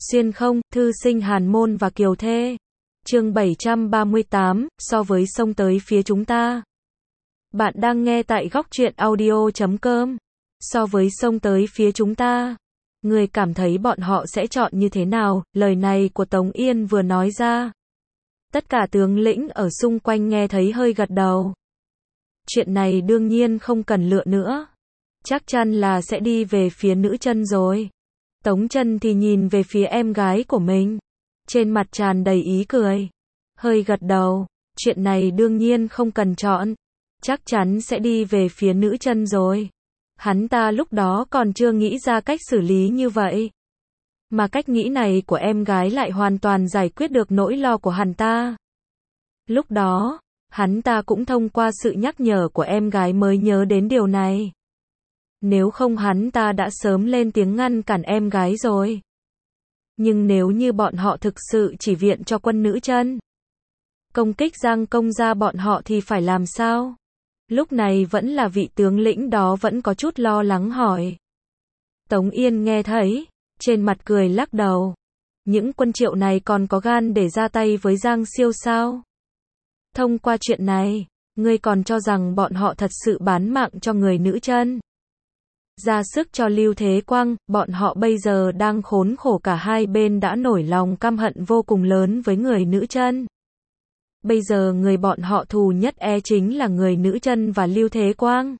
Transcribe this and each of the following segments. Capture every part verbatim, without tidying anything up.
Xuyên không, thư sinh Hàn Môn và Kiều Thê. Chương bảy trăm ba mươi tám, so với xông tới phía chúng ta. Bạn đang nghe tại góc truyện audio chấm com. So với xông tới phía chúng ta, người cảm thấy bọn họ sẽ chọn như thế nào? Lời này của Tống Yên vừa nói ra, tất cả tướng lĩnh ở xung quanh nghe thấy hơi gật đầu. Chuyện này đương nhiên không cần lựa nữa, chắc chắn là sẽ đi về phía nữ chân rồi. Tống Chân thì nhìn về phía em gái của mình, trên mặt tràn đầy ý cười, hơi gật đầu, chuyện này đương nhiên không cần chọn, chắc chắn sẽ đi về phía nữ chân rồi. Hắn ta lúc đó còn chưa nghĩ ra cách xử lý như vậy, mà cách nghĩ này của em gái lại hoàn toàn giải quyết được nỗi lo của hắn ta. Lúc đó, hắn ta cũng thông qua sự nhắc nhở của em gái mới nhớ đến điều này. Nếu không hắn ta đã sớm lên tiếng ngăn cản em gái rồi. Nhưng nếu như bọn họ thực sự chỉ viện cho quân nữ chân, công kích Giang Công gia bọn họ thì phải làm sao? Lúc này vẫn là vị tướng lĩnh đó vẫn có chút lo lắng hỏi. Tống Yên nghe thấy, trên mặt cười lắc đầu. Những quân Triệu này còn có gan để ra tay với Giang Siêu sao? Thông qua chuyện này, ngươi còn cho rằng bọn họ thật sự bán mạng cho người nữ chân, ra sức cho Lưu Thế Quang, bọn họ bây giờ đang khốn khổ, cả hai bên đã nổi lòng căm hận vô cùng lớn với người nữ chân. Bây giờ người bọn họ thù nhất e chính là người nữ chân và Lưu Thế Quang.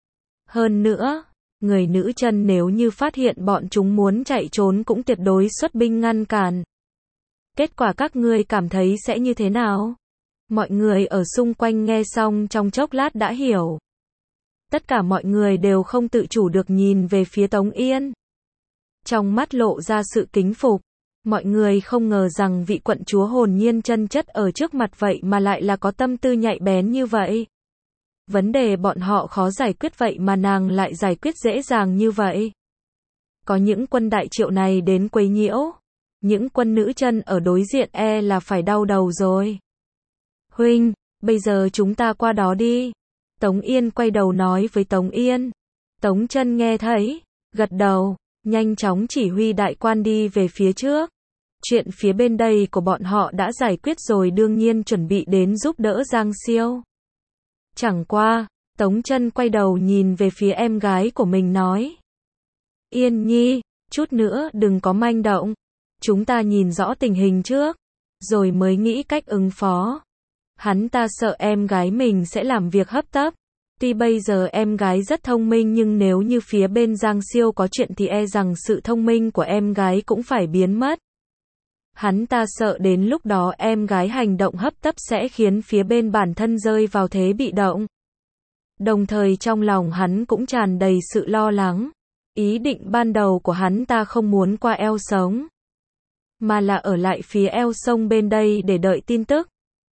Hơn nữa, người nữ chân nếu như phát hiện bọn chúng muốn chạy trốn cũng tuyệt đối xuất binh ngăn cản. Kết quả các ngươi cảm thấy sẽ như thế nào? Mọi người ở xung quanh nghe xong trong chốc lát đã hiểu. Tất cả mọi người đều không tự chủ được nhìn về phía Tống Yên, trong mắt lộ ra sự kính phục. Mọi người không ngờ rằng vị quận chúa hồn nhiên chân chất ở trước mặt vậy mà lại là có tâm tư nhạy bén như vậy. Vấn đề bọn họ khó giải quyết vậy mà nàng lại giải quyết dễ dàng như vậy. Có những quân đại Triệu này đến quấy nhiễu, những quân nữ chân ở đối diện e là phải đau đầu rồi. Huynh, bây giờ chúng ta qua đó đi. Tống Yên quay đầu nói với Tống Yên. Tống Chân nghe thấy, gật đầu, nhanh chóng chỉ huy đại quan đi về phía trước. Chuyện phía bên đây của bọn họ đã giải quyết rồi, đương nhiên chuẩn bị đến giúp đỡ Giang Siêu. Chẳng qua, Tống Chân quay đầu nhìn về phía em gái của mình nói. Yên Nhi, chút nữa đừng có manh động. Chúng ta nhìn rõ tình hình trước, rồi mới nghĩ cách ứng phó. Hắn ta sợ em gái mình sẽ làm việc hấp tấp. Tuy bây giờ em gái rất thông minh nhưng nếu như phía bên Giang Siêu có chuyện thì e rằng sự thông minh của em gái cũng phải biến mất. Hắn ta sợ đến lúc đó em gái hành động hấp tấp sẽ khiến phía bên bản thân rơi vào thế bị động. Đồng thời trong lòng hắn cũng tràn đầy sự lo lắng. Ý định ban đầu của hắn ta không muốn qua eo sống, mà là ở lại phía eo sông bên đây để đợi tin tức.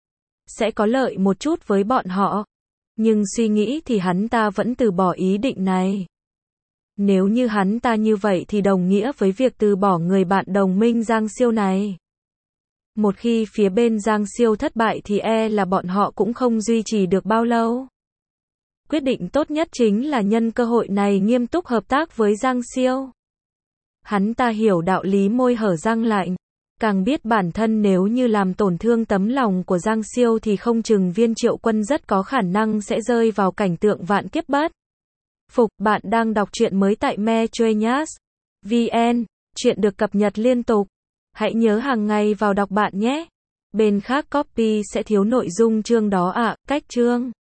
Sẽ có lợi một chút với bọn họ. Nhưng suy nghĩ thì hắn ta vẫn từ bỏ ý định này. Nếu như hắn ta như vậy thì đồng nghĩa với việc từ bỏ người bạn đồng minh Giang Siêu này. Một khi phía bên Giang Siêu thất bại thì e là bọn họ cũng không duy trì được bao lâu. Quyết định tốt nhất chính là nhân cơ hội này nghiêm túc hợp tác với Giang Siêu. Hắn ta hiểu đạo lý môi hở răng lạnh. Càng biết bản thân nếu như làm tổn thương tấm lòng của Giang Siêu thì không chừng viên Triệu quân rất có khả năng sẽ rơi vào cảnh tượng vạn kiếp bất phục. Bạn đang đọc truyện mới tại me choi nhas chấm vn, chuyện được cập nhật liên tục. Hãy nhớ hàng ngày vào đọc bạn nhé. Bên khác copy sẽ thiếu nội dung chương đó ạ. À, cách chương